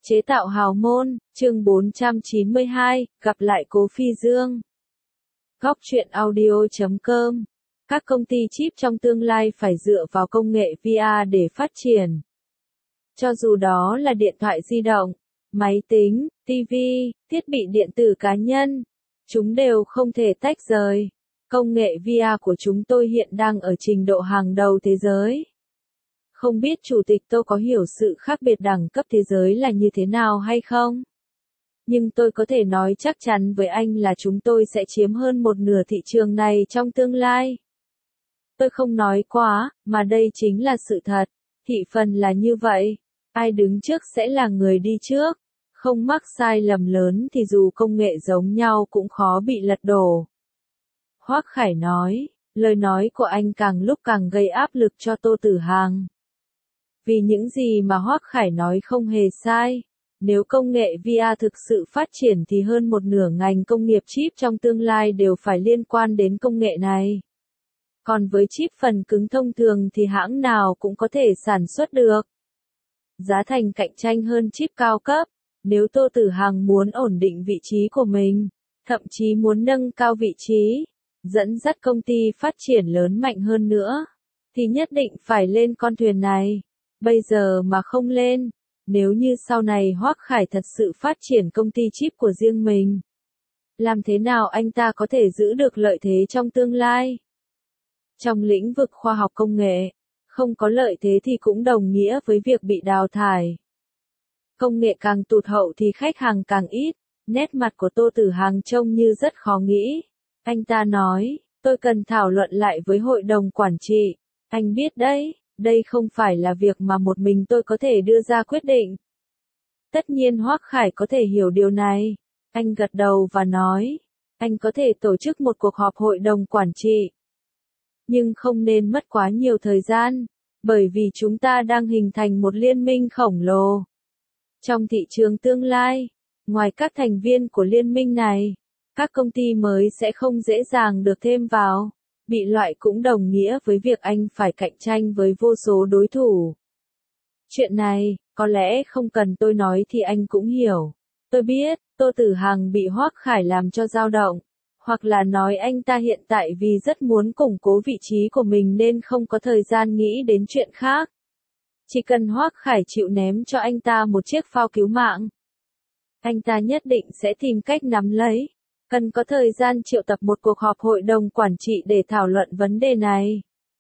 Chế tạo hào môn, chương 492, gặp lại Cố Phi Dương. Góc truyện audio.com. Các công ty chip trong tương lai phải dựa vào công nghệ VR để phát triển. Cho dù đó là điện thoại di động, máy tính, TV, thiết bị điện tử cá nhân, chúng đều không thể tách rời. Công nghệ VR của chúng tôi hiện đang ở trình độ hàng đầu thế giới. Không biết Chủ tịch Tô có hiểu sự khác biệt đẳng cấp thế giới là như thế nào hay không? Nhưng tôi có thể nói chắc chắn với anh là chúng tôi sẽ chiếm hơn một nửa thị trường này trong tương lai. Tôi không nói quá, mà đây chính là sự thật. Thị phần là như vậy. Ai đứng trước sẽ là người đi trước. Không mắc sai lầm lớn thì dù công nghệ giống nhau cũng khó bị lật đổ. Hoắc Khải nói, lời nói của anh càng lúc càng gây áp lực cho Tô Tử Hằng. Vì những gì mà Hoắc Khải nói không hề sai. Nếu công nghệ VR thực sự phát triển thì hơn một nửa ngành công nghiệp chip trong tương lai đều phải liên quan đến công nghệ này. Còn với chip phần cứng thông thường thì hãng nào cũng có thể sản xuất được. Giá thành cạnh tranh hơn chip cao cấp. Nếu Tô Tử Hằng muốn ổn định vị trí của mình, thậm chí muốn nâng cao vị trí, dẫn dắt công ty phát triển lớn mạnh hơn nữa, thì nhất định phải lên con thuyền này. Bây giờ mà không lên, nếu như sau này Hoắc Khải thật sự phát triển công ty chip của riêng mình, làm thế nào anh ta có thể giữ được lợi thế trong tương lai? Trong lĩnh vực khoa học công nghệ, không có lợi thế thì cũng đồng nghĩa với việc bị đào thải. Công nghệ càng tụt hậu thì khách hàng càng ít. Nét mặt của Tô Tử Hằng trông như rất khó nghĩ. Anh ta nói, tôi cần thảo luận lại với hội đồng quản trị. Anh biết đấy, đây không phải là việc mà một mình tôi có thể đưa ra quyết định. Tất nhiên Hoắc Khải có thể hiểu điều này. Anh gật đầu và nói, anh có thể tổ chức một cuộc họp hội đồng quản trị. Nhưng không nên mất quá nhiều thời gian, bởi vì chúng ta đang hình thành một liên minh khổng lồ. Trong thị trường tương lai, ngoài các thành viên của liên minh này, các công ty mới sẽ không dễ dàng được thêm vào. Bị loại cũng đồng nghĩa với việc anh phải cạnh tranh với vô số đối thủ. Chuyện này, có lẽ không cần tôi nói thì anh cũng hiểu. Tôi biết, Tô Tử Hằng bị Hoắc Khải làm cho dao động. Hoặc là nói anh ta hiện tại vì rất muốn củng cố vị trí của mình nên không có thời gian nghĩ đến chuyện khác. Chỉ cần Hoắc Khải chịu ném cho anh ta một chiếc phao cứu mạng, anh ta nhất định sẽ tìm cách nắm lấy. Cần có thời gian triệu tập một cuộc họp hội đồng quản trị để thảo luận vấn đề này.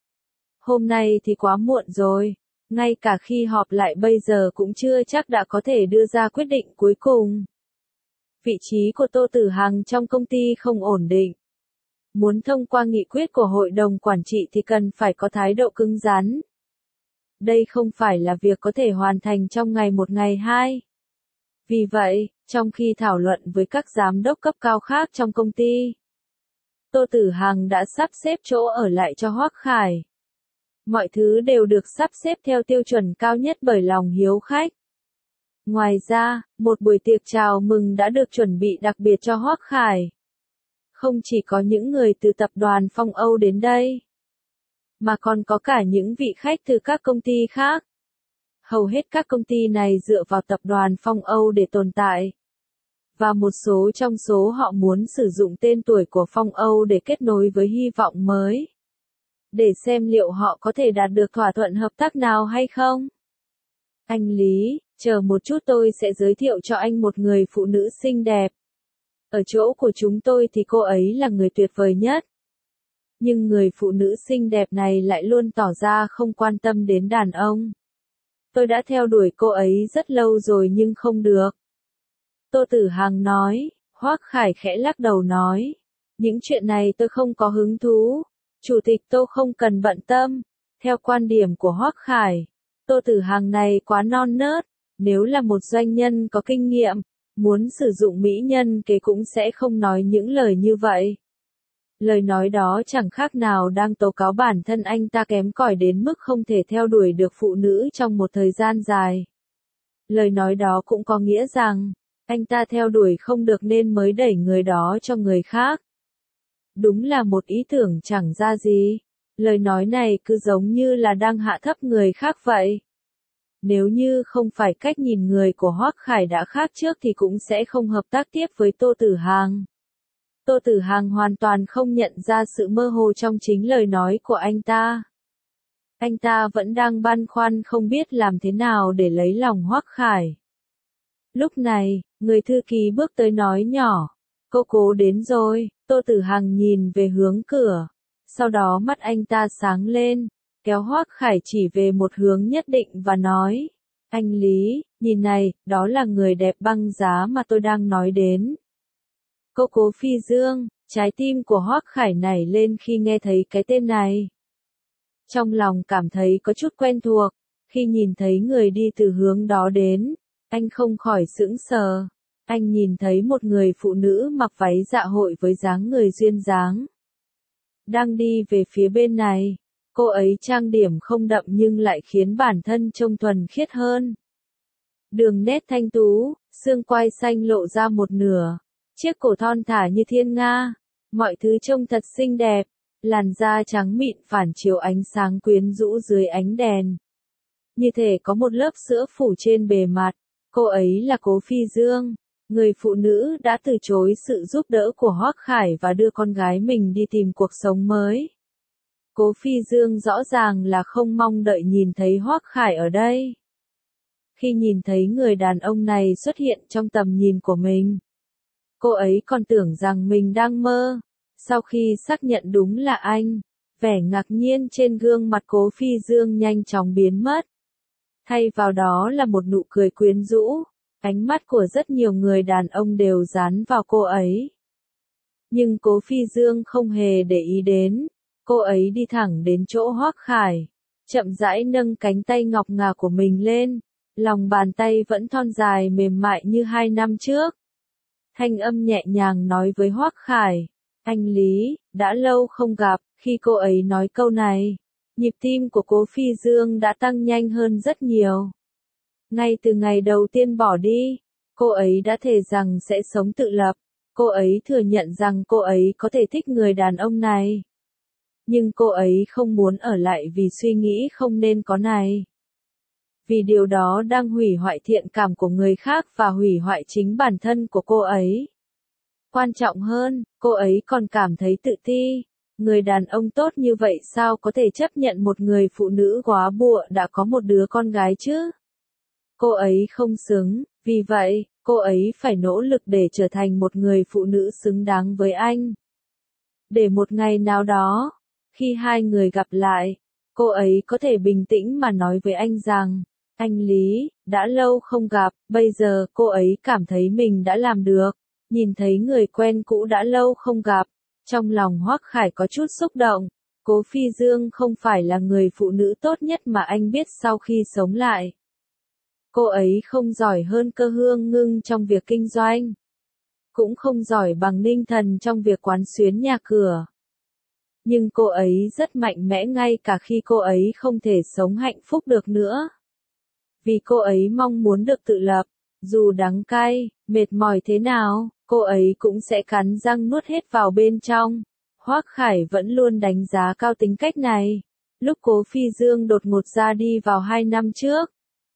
Hôm nay thì quá muộn rồi, ngay cả khi họp lại bây giờ cũng chưa chắc đã có thể đưa ra quyết định cuối cùng. Vị trí của Tô Tử Hằng trong công ty không ổn định. Muốn thông qua nghị quyết của hội đồng quản trị thì cần phải có thái độ cứng rắn. Đây không phải là việc có thể hoàn thành trong ngày một ngày hai. Vì vậy, trong khi thảo luận với các giám đốc cấp cao khác trong công ty, Tô Tử Hằng đã sắp xếp chỗ ở lại cho Hoắc Khải. Mọi thứ đều được sắp xếp theo tiêu chuẩn cao nhất bởi lòng hiếu khách. Ngoài ra, một buổi tiệc chào mừng đã được chuẩn bị đặc biệt cho Hoắc Khải. Không chỉ có những người từ tập đoàn Phong Âu đến đây, mà còn có cả những vị khách từ các công ty khác. Hầu hết các công ty này dựa vào tập đoàn Phong Âu để tồn tại. Và một số trong số họ muốn sử dụng tên tuổi của Phong Âu để kết nối với hy vọng mới. Để xem liệu họ có thể đạt được thỏa thuận hợp tác nào hay không. Anh Lý, chờ một chút tôi sẽ giới thiệu cho anh một người phụ nữ xinh đẹp. Ở chỗ của chúng tôi thì cô ấy là người tuyệt vời nhất. Nhưng người phụ nữ xinh đẹp này lại luôn tỏ ra không quan tâm đến đàn ông. Tôi đã theo đuổi cô ấy rất lâu rồi nhưng không được. Tô Tử Hằng nói. Hoắc Khải khẽ lắc đầu nói, những chuyện này tôi không có hứng thú. Chủ tịch Tô không cần bận tâm. Theo quan điểm của Hoắc Khải, Tô Tử Hằng này quá non nớt. Nếu là một doanh nhân có kinh nghiệm, muốn sử dụng mỹ nhân kế cũng sẽ không nói những lời như vậy. Lời nói đó chẳng khác nào đang tố cáo bản thân anh ta kém cỏi đến mức không thể theo đuổi được phụ nữ trong một thời gian dài. Lời nói đó cũng có nghĩa rằng, anh ta theo đuổi không được nên mới đẩy người đó cho người khác. Đúng là một ý tưởng chẳng ra gì. Lời nói này cứ giống như là đang hạ thấp người khác vậy. Nếu như không phải cách nhìn người của Hoắc Khải đã khác trước thì cũng sẽ không hợp tác tiếp với Tô Tử Hàng. Tô Tử Hàng hoàn toàn không nhận ra sự mơ hồ trong chính lời nói của anh ta. Anh ta vẫn đang băn khoăn không biết làm thế nào để lấy lòng Hoắc Khải. Lúc này, người thư ký bước tới nói nhỏ, cô Cố đến rồi. Tô Tử Hàng nhìn về hướng cửa. Sau đó mắt anh ta sáng lên, kéo Hoắc Khải chỉ về một hướng nhất định và nói, anh Lý, nhìn này, đó là người đẹp băng giá mà tôi đang nói đến. Cô Cố Phi Dương, trái tim của Hoắc Khải nảy lên khi nghe thấy cái tên này. Trong lòng cảm thấy có chút quen thuộc, khi nhìn thấy người đi từ hướng đó đến, anh không khỏi sững sờ. Anh nhìn thấy một người phụ nữ mặc váy dạ hội với dáng người duyên dáng. Đang đi về phía bên này, cô ấy trang điểm không đậm nhưng lại khiến bản thân trông thuần khiết hơn. Đường nét thanh tú, xương quai xanh lộ ra một nửa, chiếc cổ thon thả như thiên nga, mọi thứ trông thật xinh đẹp, làn da trắng mịn phản chiếu ánh sáng quyến rũ dưới ánh đèn. Như thể có một lớp sữa phủ trên bề mặt, cô ấy là Cố Phi Dương, người phụ nữ đã từ chối sự giúp đỡ của Hoắc Khải và đưa con gái mình đi tìm cuộc sống mới. Cố Phi Dương rõ ràng là không mong đợi nhìn thấy Hoắc Khải ở đây. Khi nhìn thấy người đàn ông này xuất hiện trong tầm nhìn của mình, cô ấy còn tưởng rằng mình đang mơ. Sau khi xác nhận đúng là anh, vẻ ngạc nhiên trên gương mặt Cố Phi Dương nhanh chóng biến mất. Thay vào đó là một nụ cười quyến rũ, ánh mắt của rất nhiều người đàn ông đều dán vào cô ấy. Nhưng Cố Phi Dương không hề để ý đến, cô ấy đi thẳng đến chỗ Hoắc Khải, chậm rãi nâng cánh tay ngọc ngà của mình lên, lòng bàn tay vẫn thon dài mềm mại như 2 năm trước. Thanh âm nhẹ nhàng nói với Hoắc Khải, anh Lý, đã lâu không gặp. Khi cô ấy nói câu này, nhịp tim của Cố Phi Dương đã tăng nhanh hơn rất nhiều. Ngay từ ngày đầu tiên bỏ đi, cô ấy đã thề rằng sẽ sống tự lập. Cô ấy thừa nhận rằng cô ấy có thể thích người đàn ông này. Nhưng cô ấy không muốn ở lại vì suy nghĩ không nên có này. Vì điều đó đang hủy hoại thiện cảm của người khác và hủy hoại chính bản thân của cô ấy. Quan trọng hơn, cô ấy còn cảm thấy tự ti. Người đàn ông tốt như vậy sao có thể chấp nhận một người phụ nữ góa bụa đã có một đứa con gái chứ? Cô ấy không xứng, vì vậy, cô ấy phải nỗ lực để trở thành một người phụ nữ xứng đáng với anh. Để một ngày nào đó, khi hai người gặp lại, cô ấy có thể bình tĩnh mà nói với anh rằng, anh Lý, đã lâu không gặp, bây giờ cô ấy cảm thấy mình đã làm được. Nhìn thấy người quen cũ đã lâu không gặp, trong lòng Hoắc Khải có chút xúc động. Cố Phi Dương không phải là người phụ nữ tốt nhất mà anh biết sau khi sống lại. Cô ấy không giỏi hơn Cơ Hương Ngưng trong việc kinh doanh, cũng không giỏi bằng Ninh Thần trong việc quán xuyến nhà cửa. Nhưng cô ấy rất mạnh mẽ ngay cả khi cô ấy không thể sống hạnh phúc được nữa. Vì cô ấy mong muốn được tự lập, dù đắng cay, mệt mỏi thế nào, cô ấy cũng sẽ cắn răng nuốt hết vào bên trong. Hoắc Khải vẫn luôn đánh giá cao tính cách này. Lúc Cố Phi Dương đột ngột ra đi vào 2 năm trước.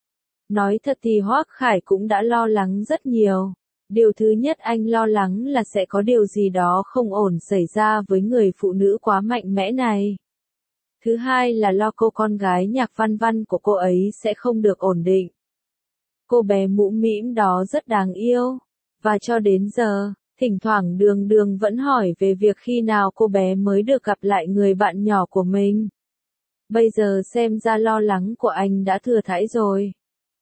Nói thật thì Hoắc Khải cũng đã lo lắng rất nhiều. Điều thứ nhất anh lo lắng là sẽ có điều gì đó không ổn xảy ra với người phụ nữ quá mạnh mẽ này. Thứ hai là lo cô con gái Nhạc Văn Văn của cô ấy sẽ không được ổn định. Cô bé mũm mĩm đó rất đáng yêu. Và cho đến giờ, thỉnh thoảng Đường Đường vẫn hỏi về việc khi nào cô bé mới được gặp lại người bạn nhỏ của mình. Bây giờ xem ra lo lắng của anh đã thừa thãi rồi.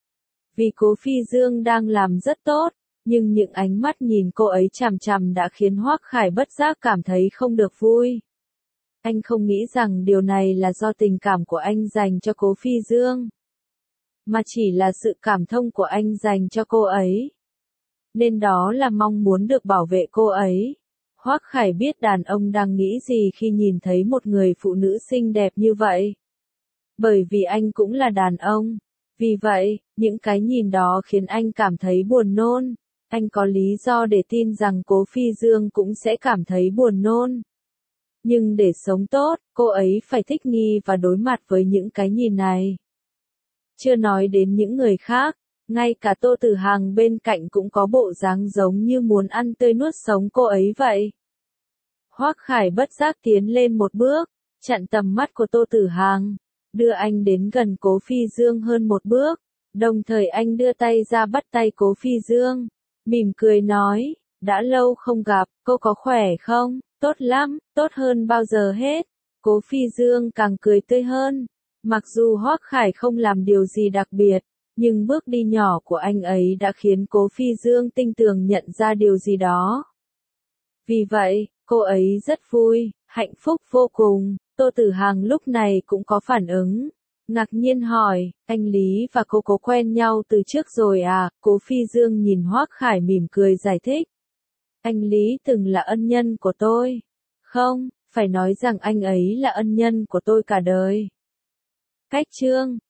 Vì Cố Phi Dương đang làm rất tốt, nhưng những ánh mắt nhìn cô ấy chằm chằm đã khiến Hoắc Khải bất giác cảm thấy không được vui. Anh không nghĩ rằng điều này là do tình cảm của anh dành cho Cố Phi Dương, mà chỉ là sự cảm thông của anh dành cho cô ấy. Nên đó là mong muốn được bảo vệ cô ấy. Hoắc Khải biết đàn ông đang nghĩ gì khi nhìn thấy một người phụ nữ xinh đẹp như vậy. Bởi vì anh cũng là đàn ông. Vì vậy, những cái nhìn đó khiến anh cảm thấy buồn nôn. Anh có lý do để tin rằng Cố Phi Dương cũng sẽ cảm thấy buồn nôn. Nhưng để sống tốt, cô ấy phải thích nghi và đối mặt với những cái nhìn này. Chưa nói đến những người khác, ngay cả Tô Tử Hằng bên cạnh cũng có bộ dáng giống như muốn ăn tươi nuốt sống cô ấy vậy. Hoắc Khải bất giác tiến lên một bước, chặn tầm mắt của Tô Tử Hằng, đưa anh đến gần Cố Phi Dương hơn một bước, đồng thời anh đưa tay ra bắt tay Cố Phi Dương, mỉm cười nói, đã lâu không gặp, cô có khỏe không? Tốt lắm, tốt hơn bao giờ hết. Cố Phi Dương càng cười tươi hơn, mặc dù Hoắc Khải không làm điều gì đặc biệt, nhưng bước đi nhỏ của anh ấy đã khiến Cố Phi Dương tinh tường nhận ra điều gì đó. Vì vậy, cô ấy rất vui, hạnh phúc vô cùng. Tô Tử Hằng lúc này cũng có phản ứng, ngạc nhiên hỏi, anh Lý và cô có quen nhau từ trước rồi à? Cố Phi Dương nhìn Hoắc Khải mỉm cười giải thích. Anh Lý từng là ân nhân của tôi. Không, phải nói rằng anh ấy là ân nhân của tôi cả đời. Cách chương